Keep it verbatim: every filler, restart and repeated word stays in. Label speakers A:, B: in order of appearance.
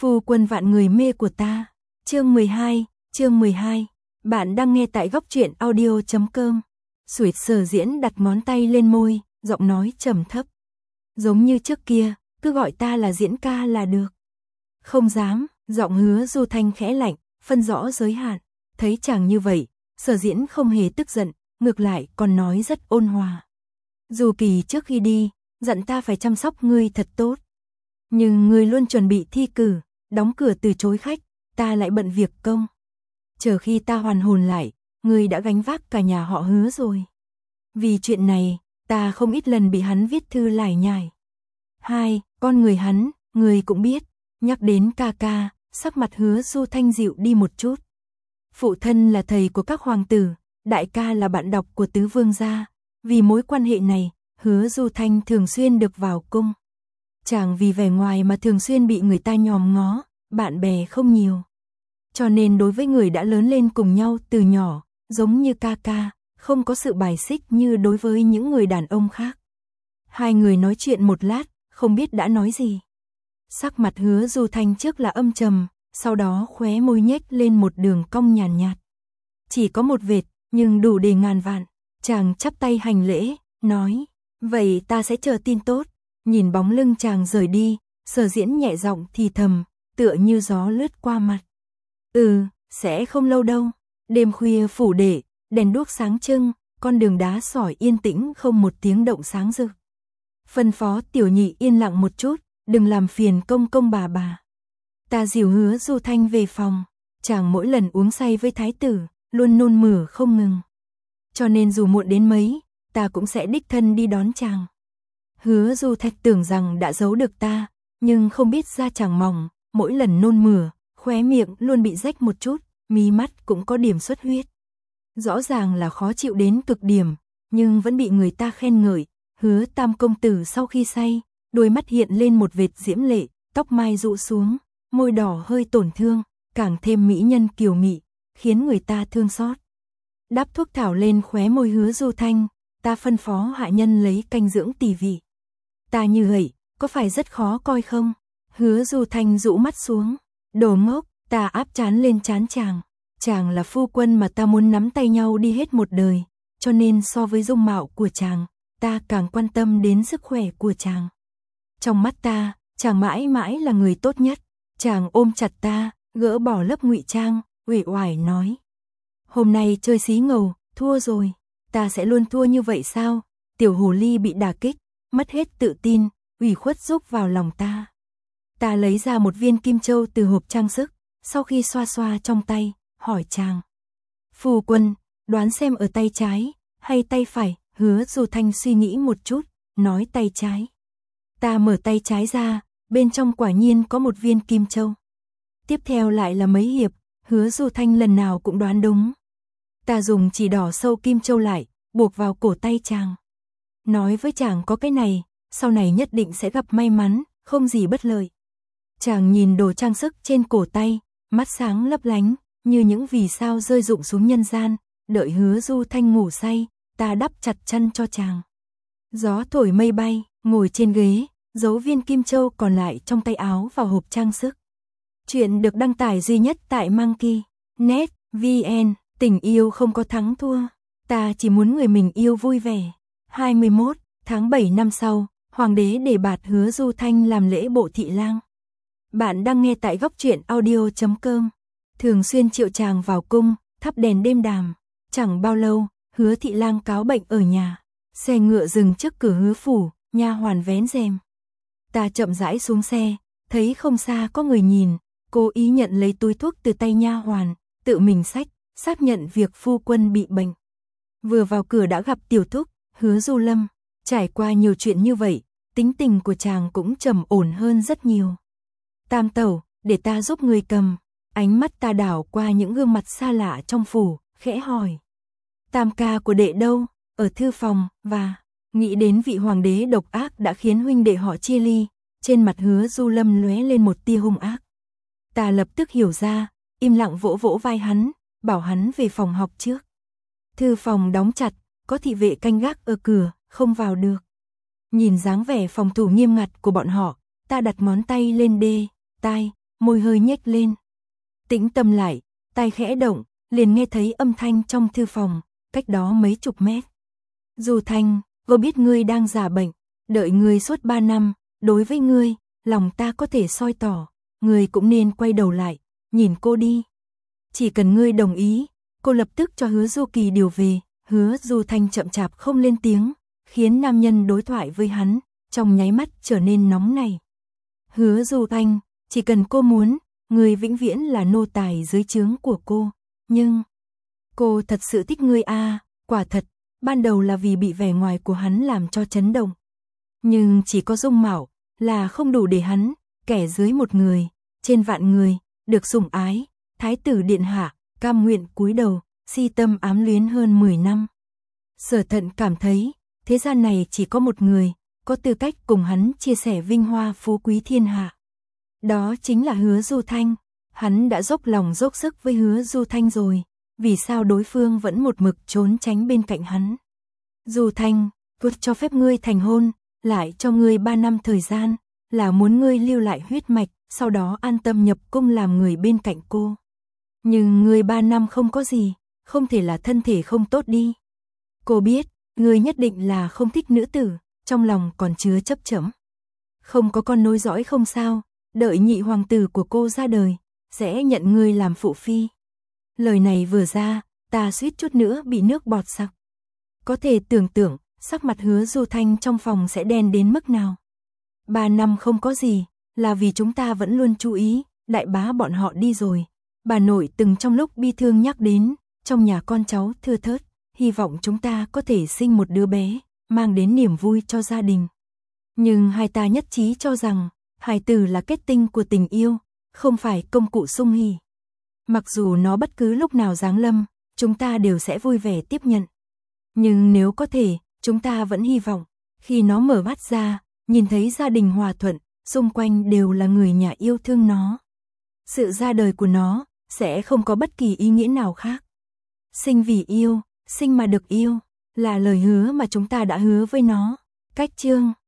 A: Phu quân vạn người mê của ta. Chương mười hai, chương mười hai. Bạn đang nghe tại góc truyện audio chấm com. Sủi Sở Diễn đặt ngón tay lên môi, giọng nói trầm thấp. Giống như trước kia, cứ gọi ta là Diễn ca là được. Không dám, giọng Hứa Du Thanh khẽ lạnh, phân rõ giới hạn. Thấy chàng như vậy, Sở Diễn không hề tức giận, ngược lại còn nói rất ôn hòa. Dù Kỳ trước khi đi, dặn ta phải chăm sóc ngươi thật tốt. Nhưng ngươi luôn chuẩn bị thi cử, đóng cửa từ chối khách, ta lại bận việc công. Chờ khi ta hoàn hồn lại, ngươi đã gánh vác cả nhà họ Hứa rồi. Vì chuyện này, ta không ít lần bị hắn viết thư lải nhải. Hai, con người hắn, ngươi cũng biết. Nhắc đến ca ca, sắc mặt Hứa Du Thanh dịu đi một chút. Phụ thân là thầy của các hoàng tử, đại ca là bạn đọc của tứ vương gia. Vì mối quan hệ này, Hứa Du Thanh thường xuyên được vào cung. Chàng vì vẻ ngoài mà thường xuyên bị người ta nhòm ngó, bạn bè không nhiều. Cho nên đối với người đã lớn lên cùng nhau từ nhỏ, giống như ca ca, không có sự bài xích như đối với những người đàn ông khác. Hai người nói chuyện một lát, không biết đã nói gì. Sắc mặt Hứa Du Thanh trước là âm trầm, sau đó khóe môi nhếch lên một đường cong nhàn nhạt, nhạt. Chỉ có một vệt, nhưng đủ để ngàn vạn. Chàng chắp tay hành lễ, nói, vậy ta sẽ chờ tin tốt. Nhìn bóng lưng chàng rời đi, Sở Diễn nhẹ giọng thì thầm, tựa như gió lướt qua mặt. Ừ, sẽ không lâu đâu. Đêm khuya phủ đệ, đèn đuốc sáng trưng, con đường đá sỏi yên tĩnh không một tiếng động sáng rực. Phân phó Tiểu Nhị yên lặng một chút, đừng làm phiền công công bà bà. Ta dìu Hứa Du Thanh về phòng, chàng mỗi lần uống say với thái tử, luôn nôn mửa không ngừng. Cho nên dù muộn đến mấy, ta cũng sẽ đích thân đi đón chàng. Hứa Du Thanh tưởng rằng đã giấu được ta, nhưng không biết da chàng mỏng, mỗi lần nôn mửa, khóe miệng luôn bị rách một chút, mí mắt cũng có điểm xuất huyết. Rõ ràng là khó chịu đến cực điểm, nhưng vẫn bị người ta khen ngợi. Hứa Tam công tử sau khi say, đôi mắt hiện lên một vệt diễm lệ, tóc mai rũ xuống, môi đỏ hơi tổn thương, càng thêm mỹ nhân kiều mị, khiến người ta thương xót. Đắp thuốc thảo lên khóe môi Hứa Du Thanh, ta phân phó hạ nhân lấy canh dưỡng tỳ vị. Ta như vậy, có phải rất khó coi không? Hứa Du Thanh rũ mắt xuống, đồ ngốc, ta áp trán lên trán chàng. Chàng là phu quân mà ta muốn nắm tay nhau đi hết một đời, cho nên so với dung mạo của chàng, ta càng quan tâm đến sức khỏe của chàng. Trong mắt ta, chàng mãi mãi là người tốt nhất. Chàng ôm chặt ta, gỡ bỏ lớp ngụy trang, uể oải nói. Hôm nay chơi xí ngầu, thua rồi. Ta sẽ luôn thua như vậy sao? Tiểu hồ ly bị đả kích, mất hết tự tin, ủy khuất rúc vào lòng ta. Ta lấy ra một viên kim châu từ hộp trang sức, sau khi xoa xoa trong tay, hỏi chàng. Phu quân, đoán xem ở tay trái, hay tay phải? Hứa Du Thanh suy nghĩ một chút, nói tay trái. Ta mở tay trái ra, bên trong quả nhiên có một viên kim châu. Tiếp theo lại là mấy hiệp, Hứa Du Thanh lần nào cũng đoán đúng. Ta dùng chỉ đỏ sâu kim châu lại, buộc vào cổ tay chàng. Nói với chàng có cái này, sau này nhất định sẽ gặp may mắn, không gì bất lợi. Chàng nhìn đồ trang sức trên cổ tay, mắt sáng lấp lánh, như những vì sao rơi rụng xuống nhân gian. Đợi Hứa Du Thanh ngủ say, ta đắp chặt chăn cho chàng. Gió thổi mây bay, ngồi trên ghế, giấu viên kim châu còn lại trong tay áo vào hộp trang sức. Chuyện được đăng tải duy nhất tại Monkey chấm net vn. Tình yêu không có thắng thua, ta chỉ muốn người mình yêu vui vẻ. hai mươi mốt tháng bảy năm sau, hoàng đế đề bạt Hứa Du Thanh làm lễ bộ thị lang. Bạn đang nghe tại góc truyện audio chấm com. Thường xuyên triệu chàng vào cung, thắp đèn đêm đàm. Chẳng bao lâu, Hứa thị lang cáo bệnh ở nhà. Xe ngựa dừng trước cửa Hứa phủ, nha hoàn vén rèm. Ta chậm rãi xuống xe, thấy không xa có người nhìn, cố ý nhận lấy túi thuốc từ tay nha hoàn, tự mình xách, xác nhận việc phu quân bị bệnh. Vừa vào cửa đã gặp tiểu thúc, Hứa Du Lâm. Trải qua nhiều chuyện như vậy, tính tình của chàng cũng trầm ổn hơn rất nhiều. Tam tẩu, để ta giúp người cầm. Ánh mắt ta đảo qua những gương mặt xa lạ trong phủ, khẽ hỏi. Tam ca của đệ đâu? Ở thư phòng, và nghĩ đến vị hoàng đế độc ác đã khiến huynh đệ họ chia ly, trên mặt Hứa Du Lâm lóe lên một tia hung ác. Ta lập tức hiểu ra, im lặng vỗ vỗ vai hắn, bảo hắn về phòng học trước. Thư phòng đóng chặt, có thị vệ canh gác ở cửa, không vào được. Nhìn dáng vẻ phòng thủ nghiêm ngặt của bọn họ, ta đặt ngón tay lên đê, tai, môi hơi nhếch lên. Tĩnh tâm lại, tai khẽ động, liền nghe thấy âm thanh trong thư phòng, cách đó mấy chục mét. Du Thanh, cô biết ngươi đang giả bệnh, đợi ngươi suốt ba năm, đối với ngươi, lòng ta có thể soi tỏ, ngươi cũng nên quay đầu lại, nhìn cô đi. Chỉ cần ngươi đồng ý, cô lập tức cho Hứa Du Kỳ điều về. Hứa Du Thanh chậm chạp không lên tiếng, khiến nam nhân đối thoại với hắn, trong nháy mắt trở nên nóng này. Hứa Du Thanh, chỉ cần cô muốn, ngươi vĩnh viễn là nô tài dưới trướng của cô, nhưng cô thật sự thích ngươi à, quả thật, ban đầu là vì bị vẻ ngoài của hắn làm cho chấn động. Nhưng chỉ có dung mạo là không đủ để hắn, kẻ dưới một người, trên vạn người, được sủng ái, thái tử điện hạ, cam nguyện cúi đầu, si tâm ám luyến hơn mười năm. Sở Thận cảm thấy, thế gian này chỉ có một người, có tư cách cùng hắn chia sẻ vinh hoa phú quý thiên hạ. Đó chính là Hứa Du Thanh, hắn đã dốc lòng dốc sức với Hứa Du Thanh rồi, vì sao đối phương vẫn một mực trốn tránh bên cạnh hắn. Du Thanh, vượt cho phép ngươi thành hôn, lại cho ngươi ba năm thời gian, là muốn ngươi lưu lại huyết mạch, sau đó an tâm nhập cung làm người bên cạnh cô. Nhưng ngươi ba năm không có gì, không thể là thân thể không tốt đi. Cô biết, ngươi nhất định là không thích nữ tử, trong lòng còn chứa chấp chẫm. Không có con nối dõi không sao, đợi nhị hoàng tử của cô ra đời, sẽ nhận ngươi làm phụ phi. Lời này vừa ra, ta suýt chút nữa bị nước bọt sặc. Có thể tưởng tượng, sắc mặt Hứa Du Thanh trong phòng sẽ đen đến mức nào. Ba năm không có gì, là vì chúng ta vẫn luôn chú ý, đại bá bọn họ đi rồi. Bà nội từng trong lúc bi thương nhắc đến, trong nhà con cháu thưa thớt, hy vọng chúng ta có thể sinh một đứa bé, mang đến niềm vui cho gia đình. Nhưng hai ta nhất trí cho rằng, hài tử là kết tinh của tình yêu, không phải công cụ sung hỉ. Mặc dù nó bất cứ lúc nào giáng lâm, chúng ta đều sẽ vui vẻ tiếp nhận. Nhưng nếu có thể, chúng ta vẫn hy vọng, khi nó mở mắt ra, nhìn thấy gia đình hòa thuận, xung quanh đều là người nhà yêu thương nó. Sự ra đời của nó, sẽ không có bất kỳ ý nghĩa nào khác. Sinh vì yêu, sinh mà được yêu, là lời hứa mà chúng ta đã hứa với nó. Cách chương